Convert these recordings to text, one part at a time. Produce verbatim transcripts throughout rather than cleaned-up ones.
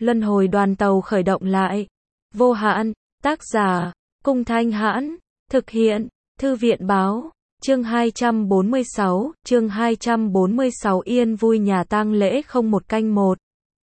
Luân hồi đoàn tàu khởi động lại. Vô hạn, tác giả, Cung Thanh Hãn, thực hiện, Thư viện báo, chương hai trăm bốn mươi sáu, chương hai trăm bốn mươi sáu Yên vui nhà tang lễ không một canh một.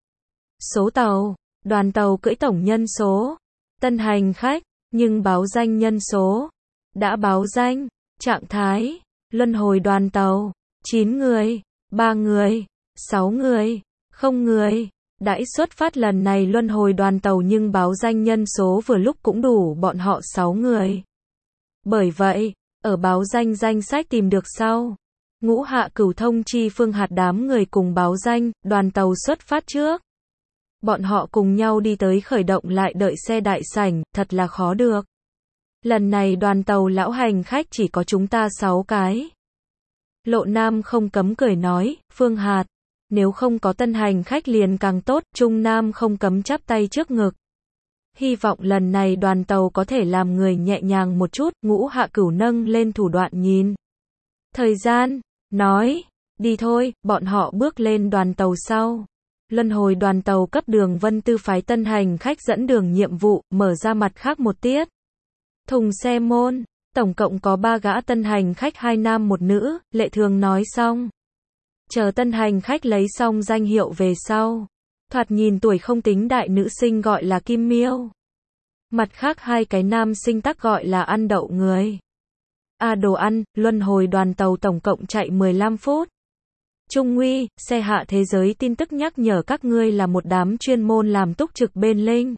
Số tàu, đoàn tàu cưỡi tổng nhân số, tân hành khách, nhưng báo danh nhân số, đã báo danh, trạng thái, luân hồi đoàn tàu, chín người, ba người, sáu người, không người. Đãi xuất phát lần này luân hồi đoàn tàu nhưng báo danh nhân số vừa lúc cũng đủ bọn họ sáu người. Bởi vậy, ở báo danh danh sách tìm được sau. Ngũ Hạ Cửu thông chi Phương Hạt đám người cùng báo danh, đoàn tàu xuất phát trước. Bọn họ cùng nhau đi tới khởi động lại đợi xe đại sảnh, thật là khó được. Lần này đoàn tàu lão hành khách chỉ có chúng ta sáu cái. Lộ Nam không cấm cười nói, Phương Hạt, nếu không có tân hành khách liền càng tốt, Trung Nam không cấm chắp tay trước ngực. Hy vọng lần này đoàn tàu có thể làm người nhẹ nhàng một chút, Ngũ Hạ Cửu nâng lên thủ đoạn nhìn. Thời gian, nói, đi thôi, bọn họ bước lên đoàn tàu sau. Luân hồi đoàn tàu cấp Đường Vân Tư phái tân hành khách dẫn đường nhiệm vụ, mở ra mặt khác một tiết. Thùng xe môn, tổng cộng có ba gã tân hành khách hai nam một nữ, Lệ Thường nói xong. Chờ tân hành khách lấy xong danh hiệu về sau. Thoạt nhìn tuổi không tính đại nữ sinh gọi là Kim Miêu. Mặt khác hai cái nam sinh tắc gọi là ăn đậu người. À đồ ăn, luân hồi đoàn tàu tổng cộng chạy mười lăm phút. Trung Nguy, xe hạ thế giới tin tức nhắc nhở các ngươi là một đám chuyên môn làm túc trực bên linh.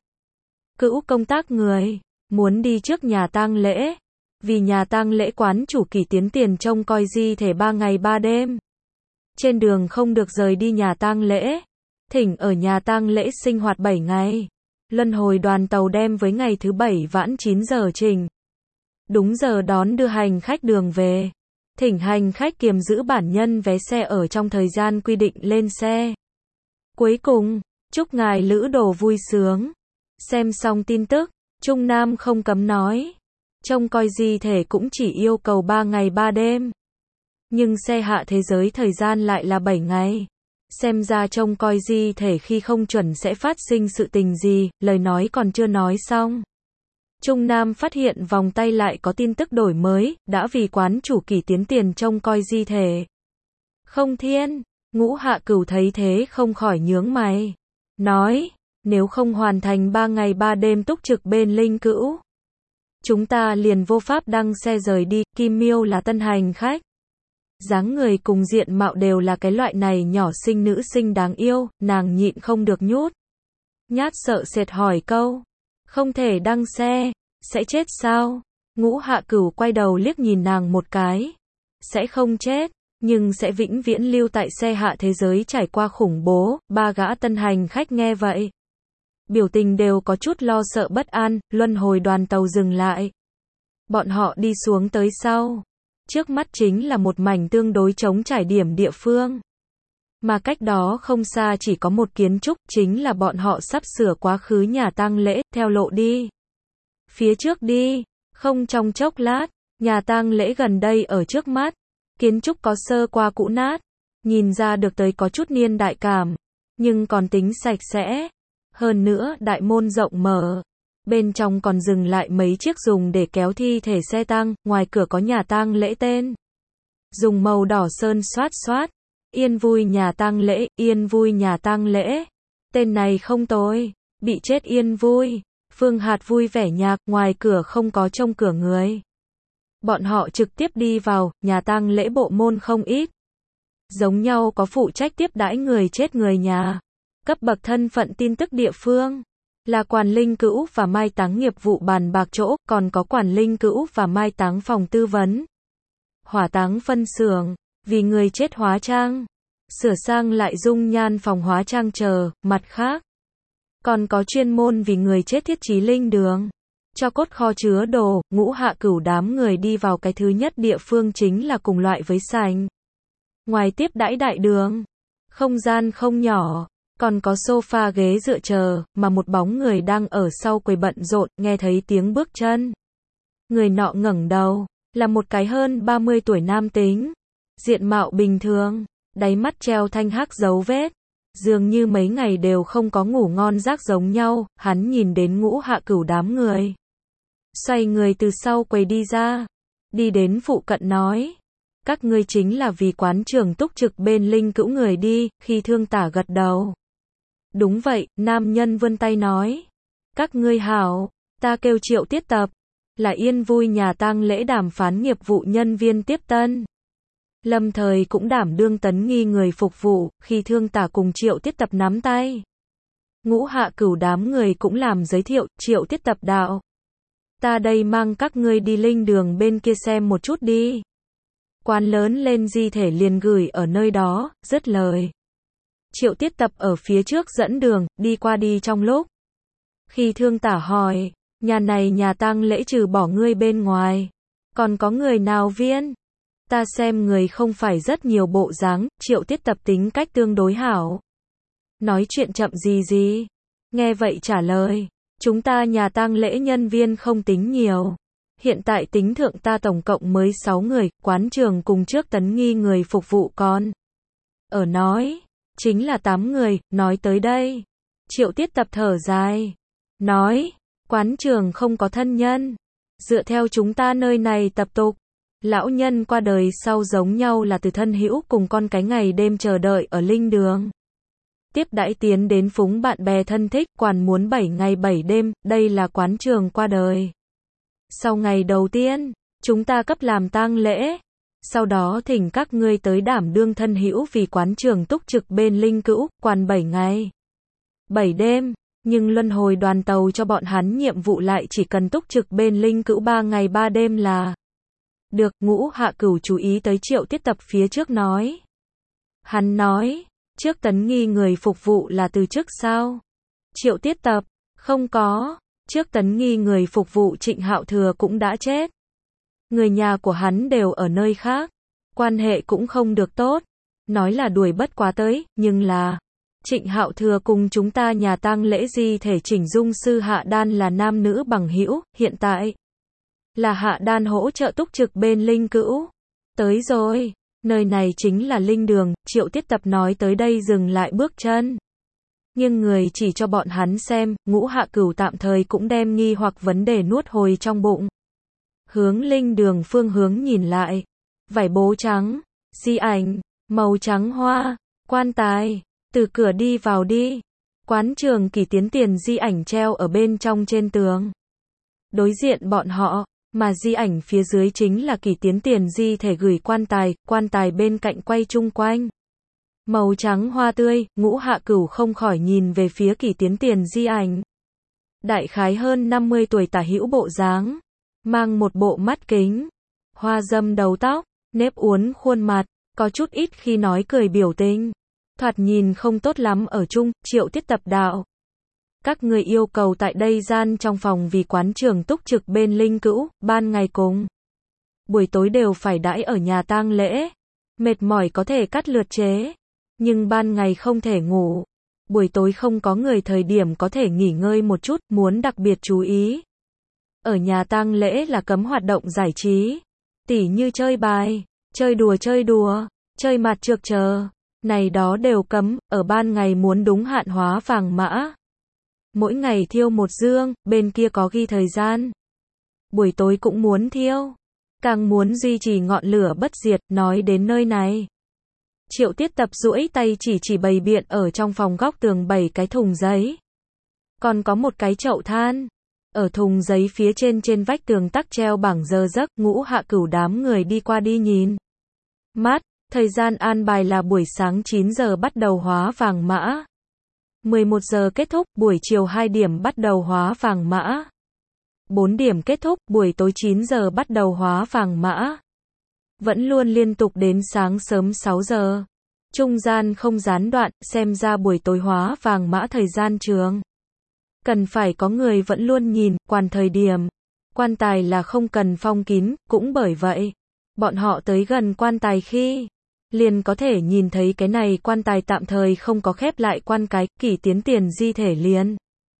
Cữu công tác người, muốn đi trước nhà tang lễ. Vì nhà tang lễ quán chủ Kỳ tiến tiền trông coi di thể ba ngày ba đêm. Trên đường không được rời đi nhà tang lễ. Thỉnh ở nhà tang lễ sinh hoạt bảy ngày. Luân hồi đoàn tàu đem với ngày thứ bảy vãn chín giờ trình. Đúng giờ đón đưa hành khách đường về. Thỉnh hành khách kiềm giữ bản nhân vé xe ở trong thời gian quy định lên xe. Cuối cùng, chúc ngài lữ đồ vui sướng. Xem xong tin tức, Trung Nam không cấm nói. Trông coi di thể cũng chỉ yêu cầu ba ngày ba đêm. Nhưng xe hạ thế giới thời gian lại là bảy ngày. Xem ra trông coi di thể khi không chuẩn sẽ phát sinh sự tình gì, lời nói còn chưa nói xong. Trung Nam phát hiện vòng tay lại có tin tức đổi mới, đã vì quán chủ Kỳ tiến tiền trông coi di thể. Không thiên, Ngũ Hạ Cửu thấy thế không khỏi nhướng mày. Nói, nếu không hoàn thành ba ngày ba đêm túc trực bên linh cữu. Chúng ta liền vô pháp đăng xe rời đi, Kim Miêu là tân hành khách. Dáng người cùng diện mạo đều là cái loại này nhỏ xinh nữ sinh đáng yêu, nàng nhịn không được nhút. Nhát sợ sệt hỏi câu. Không thể đăng xe, sẽ chết sao? Ngũ Hạ Cửu quay đầu liếc nhìn nàng một cái. Sẽ không chết, nhưng sẽ vĩnh viễn lưu tại xe hạ thế giới trải qua khủng bố, ba gã tân hành khách nghe vậy. Biểu tình đều có chút lo sợ bất an, luân hồi đoàn tàu dừng lại. Bọn họ đi xuống tới sau. Trước mắt chính là một mảnh tương đối trống trải điểm địa phương. Mà cách đó không xa chỉ có một kiến trúc, chính là bọn họ sắp sửa quá khứ nhà tang lễ, theo lộ đi. Phía trước đi, không trong chốc lát, nhà tang lễ gần đây ở trước mắt. Kiến trúc có sơ qua cũ nát, nhìn ra được tới có chút niên đại cảm, nhưng còn tính sạch sẽ. Hơn nữa, đại môn rộng mở. Bên trong còn dừng lại mấy chiếc dùng để kéo thi thể xe tang, ngoài cửa có nhà tang lễ tên. Dùng màu đỏ sơn xoát xoát. Yên vui nhà tang lễ, yên vui nhà tang lễ. Tên này không tồi, bị chết yên vui. Phương Hạt vui vẻ nhạc, ngoài cửa không có trông cửa người. Bọn họ trực tiếp đi vào, nhà tang lễ bộ môn không ít. Giống nhau có phụ trách tiếp đãi người chết người nhà. Cấp bậc thân phận tin tức địa phương. Là quản linh cữu và mai táng nghiệp vụ bàn bạc chỗ, còn có quản linh cữu và mai táng phòng tư vấn. Hỏa táng phân xưởng, vì người chết hóa trang. Sửa sang lại dung nhan phòng hóa trang chờ, mặt khác. Còn có chuyên môn vì người chết thiết trí linh đường. Cho cốt kho chứa đồ, Ngũ Hạ Cửu đám người đi vào cái thứ nhất địa phương chính là cùng loại với sảnh. Ngoài tiếp đãi đại đường, không gian không nhỏ. Còn có sofa ghế dựa chờ, mà một bóng người đang ở sau quầy bận rộn, nghe thấy tiếng bước chân. Người nọ ngẩng đầu, là một cái hơn ba mươi tuổi nam tính. Diện mạo bình thường, đáy mắt treo thanh hắc dấu vết. Dường như mấy ngày đều không có ngủ ngon giấc giống nhau, hắn nhìn đến Ngũ Hạ Cửu đám người. Xoay người từ sau quầy đi ra, đi đến phụ cận nói. Các ngươi chính là vì quán trường túc trực bên Linh Cữu người đi, khi Thương Tả gật đầu. Đúng vậy, nam nhân vươn tay nói. Các ngươi hảo, ta kêu Triệu Tiết Tập, là Yên Vui nhà tang lễ đàm phán nghiệp vụ nhân viên tiếp tân. Lâm thời cũng đảm đương Tấn Nghi người phục vụ, khi Thương Tả cùng Triệu Tiết Tập nắm tay. Ngũ Hạ Cửu đám người cũng làm giới thiệu, Triệu Tiết Tập đạo. Ta đây mang các ngươi đi linh đường bên kia xem một chút đi. Quán lớn lên di thể liền gửi ở nơi đó, dứt lời. Triệu Tiết Tập ở phía trước dẫn đường, đi qua đi trong lúc. Khi Thương Tả hỏi, nhà này nhà tang lễ trừ bỏ ngươi bên ngoài, còn có người nào viên? Ta xem người không phải rất nhiều bộ dáng, Triệu Tiết Tập tính cách tương đối hảo. Nói chuyện chậm gì gì. Nghe vậy trả lời, chúng ta nhà tang lễ nhân viên không tính nhiều. Hiện tại tính thượng ta tổng cộng mới sáu người, quán trường cùng trước Tấn Nghi người phục vụ con. Ở nói, chính là tám người, nói tới đây. Triệu Tiết Tập thở dài. Nói, quán trường không có thân nhân. Dựa theo chúng ta nơi này tập tục. Lão nhân qua đời sau giống nhau là từ thân hữu cùng con cái ngày đêm chờ đợi ở linh đường. Tiếp đãi tiến đến phúng bạn bè thân thích, quản muốn bảy ngày bảy đêm, đây là quán trường qua đời. Sau ngày đầu tiên, chúng ta cấp làm tang lễ. Sau đó thỉnh các ngươi tới đảm đương thân hữu vì quán trường túc trực bên Linh Cữu, quản bảy ngày. bảy đêm, nhưng luân hồi đoàn tàu cho bọn hắn nhiệm vụ lại chỉ cần túc trực bên Linh Cữu ba ngày ba đêm là. Được, Ngũ Hạ Cửu chú ý tới Triệu Tiết Tập phía trước nói. Hắn nói, trước Tấn Nghi người phục vụ là từ trước sao? Triệu Tiết Tập, không có. Trước Tấn Nghi người phục vụ Trịnh Hạo Thừa cũng đã chết. Người nhà của hắn đều ở nơi khác. Quan hệ cũng không được tốt. Nói là đuổi bất quá tới, nhưng là Trịnh Hạo Thừa cùng chúng ta nhà tang lễ di thể chỉnh dung sư Hạ Đan là nam nữ bằng hữu, hiện tại là Hạ Đan hỗ trợ túc trực bên Linh Cữu. Tới rồi, nơi này chính là linh đường, Triệu Tiết Tập nói tới đây dừng lại bước chân. Nhưng người chỉ cho bọn hắn xem, Ngũ Hạ Cửu tạm thời cũng đem nghi hoặc vấn đề nuốt hồi trong bụng. Hướng linh đường phương hướng nhìn lại. Vải bố trắng, di ảnh, màu trắng hoa, quan tài, từ cửa đi vào đi. Quán trường Kỳ Tiến Tiền di ảnh treo ở bên trong trên tường. Đối diện bọn họ, mà di ảnh phía dưới chính là Kỳ Tiến Tiền di thể gửi quan tài, quan tài bên cạnh quay chung quanh. Màu trắng hoa tươi, Ngũ Hạ Cửu không khỏi nhìn về phía Kỳ Tiến Tiền di ảnh. Đại khái hơn năm mươi tuổi tả hữu bộ dáng, mang một bộ mắt kính, hoa dâm đầu tóc, nếp uốn khuôn mặt, có chút ít khi nói cười biểu tình. Thoạt nhìn không tốt lắm ở chung, Triệu Tiết Tập đạo. Các người yêu cầu tại đây gian trong phòng vì quán trường túc trực bên Linh Cữu, ban ngày cùng buổi tối đều phải đãi ở nhà tang lễ. Mệt mỏi có thể cắt lượt chế, nhưng ban ngày không thể ngủ. Buổi tối không có người thời điểm có thể nghỉ ngơi một chút, muốn đặc biệt chú ý. Ở nhà tang lễ là cấm hoạt động giải trí, tỉ như chơi bài, chơi đùa chơi đùa, chơi mặt trược chờ. Này đó đều cấm, ở ban ngày muốn đúng hạn hóa vàng mã. Mỗi ngày thiêu một dương, bên kia có ghi thời gian. Buổi tối cũng muốn thiêu. Càng muốn duy trì ngọn lửa bất diệt, nói đến nơi này. Triệu Tiết Tập duỗi tay chỉ chỉ bày biện ở trong phòng góc tường bảy cái thùng giấy. Còn có một cái chậu than. Ở thùng giấy phía trên trên vách tường tắc treo bảng giờ giấc, Ngũ Hạ Cửu đám người đi qua đi nhìn. Mát, thời gian an bài là buổi sáng chín giờ bắt đầu hóa vàng mã. mười một giờ kết thúc, buổi chiều hai điểm bắt đầu hóa vàng mã. bốn điểm kết thúc, buổi tối chín giờ bắt đầu hóa vàng mã. Vẫn luôn liên tục đến sáng sớm sáu giờ. Trung gian không gián đoạn, xem ra buổi tối hóa vàng mã thời gian trường. Cần phải có người vẫn luôn nhìn, quan thời điểm. Quan tài là không cần phong kín, cũng bởi vậy. Bọn họ tới gần quan tài khi liền có thể nhìn thấy cái này quan tài tạm thời không có khép lại quan cái, Kỳ Tiến Tiền di thể liền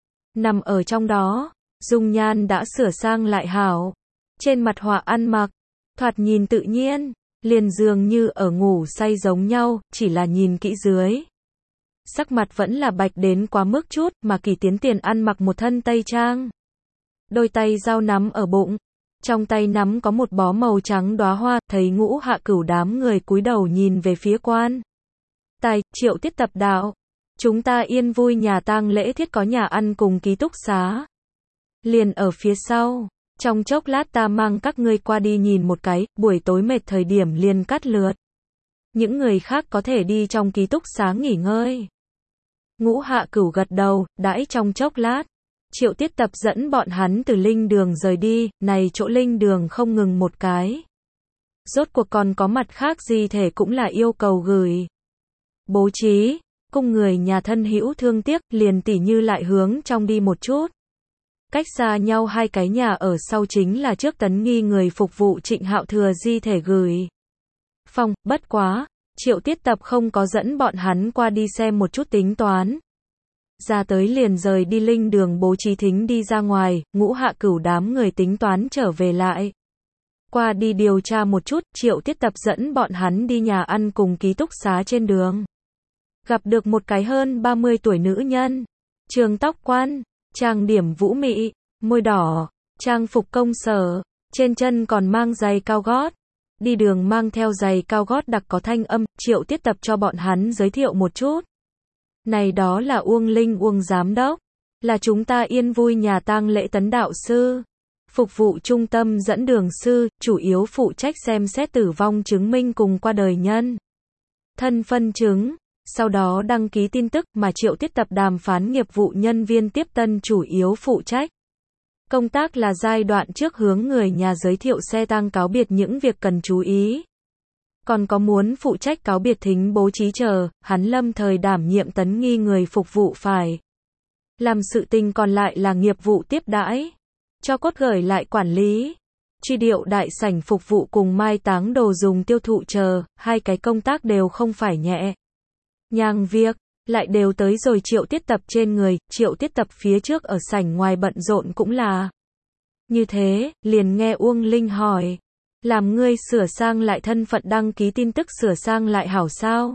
nằm ở trong đó, dung nhan đã sửa sang lại hảo. Trên mặt họa ăn mặc, thoạt nhìn tự nhiên, liền dường như ở ngủ say giống nhau, chỉ là nhìn kỹ dưới. Sắc mặt vẫn là bạch đến quá mức chút, mà Kỳ Tiến Tiền ăn mặc một thân tây trang. Đôi tay dao nắm ở bụng. Trong tay nắm có một bó màu trắng đóa hoa, thấy Ngũ Hạ Cửu đám người cúi đầu nhìn về phía quan tài, Triệu Tiết Tập đạo. Chúng ta yên vui nhà tang lễ thiết có nhà ăn cùng ký túc xá. Liền ở phía sau. Trong chốc lát ta mang các ngươi qua đi nhìn một cái, buổi tối mệt thời điểm liền cắt lượt. Những người khác có thể đi trong ký túc xá nghỉ ngơi. Ngũ Hạ Cửu gật đầu, đãi trong chốc lát. Triệu Tiết Tập dẫn bọn hắn từ linh đường rời đi, này chỗ linh đường không ngừng một cái. Rốt cuộc còn có mặt khác gì thể cũng là yêu cầu gửi. Bố trí, cung người nhà thân hữu thương tiếc, liền tỉ như lại hướng trong đi một chút. Cách xa nhau hai cái nhà ở sau chính là trước Tấn Nghi người phục vụ Trịnh Hạo Thừa di thể gửi. Phòng, bất quá, Triệu Tiết Tập không có dẫn bọn hắn qua đi xem một chút tính toán. Ra tới liền rời đi linh đường bố trí thính đi ra ngoài, Ngũ Hạ Cửu đám người tính toán trở về lại. Qua đi điều tra một chút, Triệu Tiết Tập dẫn bọn hắn đi nhà ăn cùng ký túc xá trên đường. Gặp được một cái hơn ba mươi tuổi nữ nhân. Trường tóc quan, trang điểm vũ mị, môi đỏ, trang phục công sở, trên chân còn mang giày cao gót. Đi đường mang theo giày cao gót đặc có thanh âm, Triệu Tiết Tập cho bọn hắn giới thiệu một chút. Này đó là Uông Linh Uông Giám Đốc, là chúng ta yên vui nhà tang lễ Tấn Đạo Sư. Phục vụ trung tâm dẫn đường sư, chủ yếu phụ trách xem xét tử vong chứng minh cùng qua đời nhân. Thân phân chứng, sau đó đăng ký tin tức mà Triệu Tiết Tập đàm phán nghiệp vụ nhân viên tiếp tân chủ yếu phụ trách. Công tác là giai đoạn trước hướng người nhà giới thiệu xe tang cáo biệt những việc cần chú ý. Còn có muốn phụ trách cáo biệt thính bố trí chờ, hắn lâm thời đảm nhiệm Tấn Nghi người phục vụ phải. Làm sự tình còn lại là nghiệp vụ tiếp đãi. Cho cốt gửi lại quản lý. Truy điệu đại sảnh phục vụ cùng mai táng đồ dùng tiêu thụ chờ, hai cái công tác đều không phải nhẹ. Nhàng việc, lại đều tới rồi Triệu Tiết Tập trên người, Triệu Tiết Tập phía trước ở sảnh ngoài bận rộn cũng là. Như thế, liền nghe Uông Linh hỏi. Làm ngươi sửa sang lại thân phận đăng ký tin tức sửa sang lại hảo sao?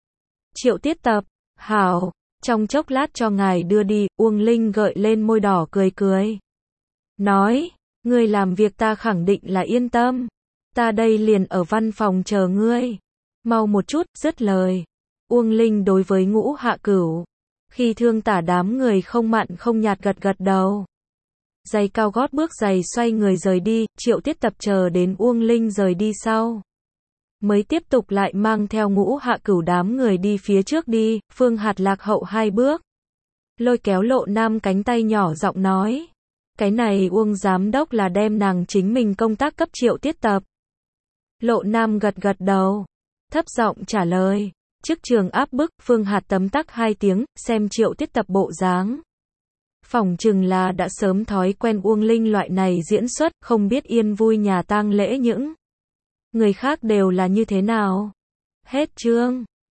Triệu Tiết Tập, hảo, trong chốc lát cho ngài đưa đi, Uông Linh gợi lên môi đỏ cười cười. Nói, ngươi làm việc ta khẳng định là yên tâm. Ta đây liền ở văn phòng chờ ngươi. Mau một chút, dứt lời. Uông Linh đối với Ngũ Hạ Cửu. Khi thương tả đám người không mặn không nhạt gật gật đầu. Giày cao gót bước giày xoay người rời đi, Triệu Tiết Tập chờ đến Uông Linh rời đi sau. Mới tiếp tục lại mang theo Ngũ Hạ Cửu đám người đi phía trước đi, Phương Hạt lạc hậu hai bước. Lôi kéo Lộ Nam cánh tay nhỏ giọng nói. Cái này Uông Giám Đốc là đem nàng chính mình công tác cấp Triệu Tiết Tập. Lộ Nam gật gật đầu. Thấp giọng trả lời. Trước trường áp bức, Phương Hạt tấm tắc hai tiếng, xem Triệu Tiết Tập bộ dáng. Phỏng chừng là đã sớm thói quen Uông Linh loại này diễn xuất, không biết yên vui nhà tang lễ những người khác đều là như thế nào. Hết chương.